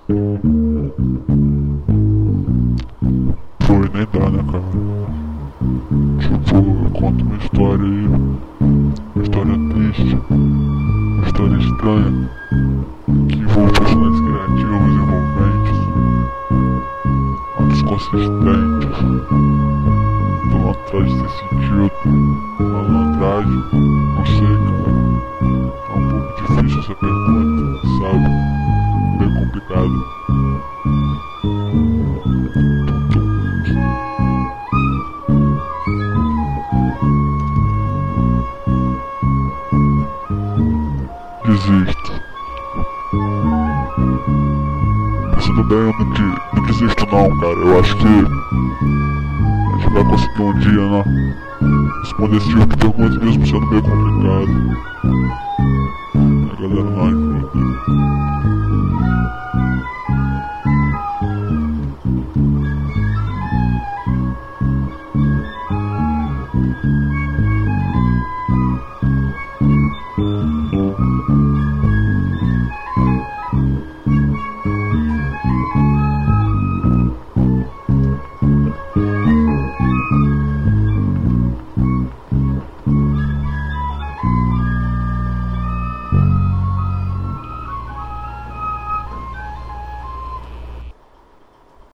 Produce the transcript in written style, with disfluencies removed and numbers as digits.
Pô, nem dá, né, cara? Tipo, eu conto uma história aí, uma história triste, uma história estranha, que envolve personagens criativos, envolventes, atos consistentes, malandragem sem sentido, malandragem, não sei, cara. É um pouco difícil essa pergunta, sabe? Bem complicado. Desisto. Mas tudo bem, eu não desisto não, cara. Eu acho que a gente vai conseguir um dia, né? Responder esse tipo de perguntas mesmo sendo meio complicado. A galera não